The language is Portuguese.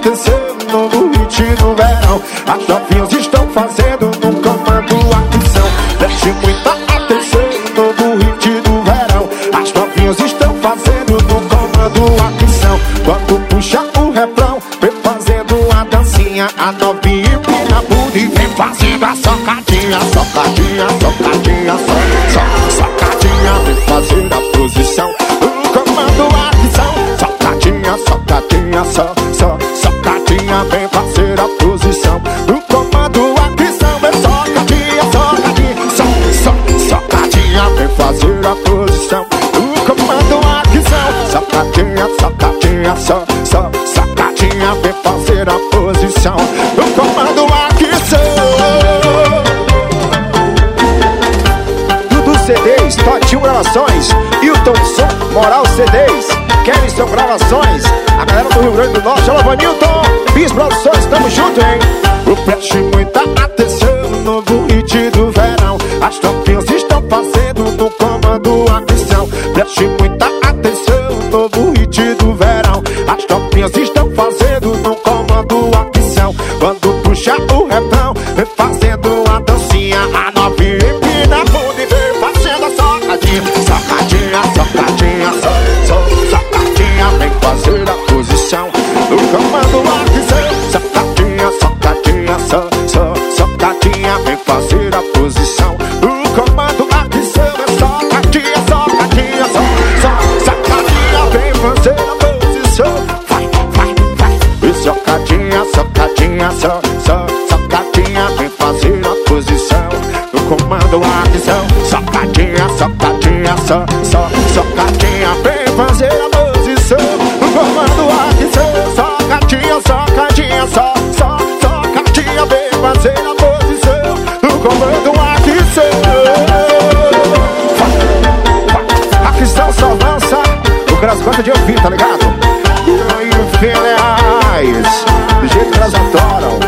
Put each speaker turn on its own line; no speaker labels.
atenção, novo hit do verão. As novinhas estão fazendo no comando atenção. Preste muita atenção, novo hit do verão. As novinhas estão fazendo no comando atenção. Quando puxa o refrão, vem fazendo a dancinha. A novinha empina a bunda e vem fazendo a socadinha. Socadinha, socadinha, socadinha. Vem fazer a posição no comando atenção. Socadinha, socadinha, socadinha. Vem fazer a posição no comando atenção. Vem socadinha, socadinha, socadinha. Vem fazer a posição no comando atenção. Socadinha, socadinha, socadinha. Vem fazer a posição no comando atenção. Dudu CDs, Totinho Gravações, Hilton Som, Moral CDs, Kellyson Gravações, a galera do Rio Grande do Norte, alô Vanilton, Bis Produções, tamo junto, hein? Preste muita atenção, novo hit do verão. As novinhas estão fazendo no comando atenção. Preste muita atenção, novo hit do verão. As novinhas estão fazendo no comando atenção. Quando puxa o refrão, vem fazendo a dancinha. A novinha empina a bunda e vem fazendo a socadinha. Socadinha, socadinha, socadinha. Vem fazer a posição no comando atenção. Socadinha, socadinha, socadinha. Vem fazer a posição no comando atenção. É socadinha, socadinha, socadinha. Vem fazer a posição. Vai, vai, vai. E socadinha, socadinha, socadinha. Vem fazer a posição no comando atenção. Socadinha, socadinha, socadinha. Vem fazer a posição no comando atenção. Socadinha, socadinha, socadinha. Vem fazer a posição no comando atenção. Atenção, só lança o que elas gostam de ouvir, tá ligado? E aí, filiais, do jeito que elas adoram.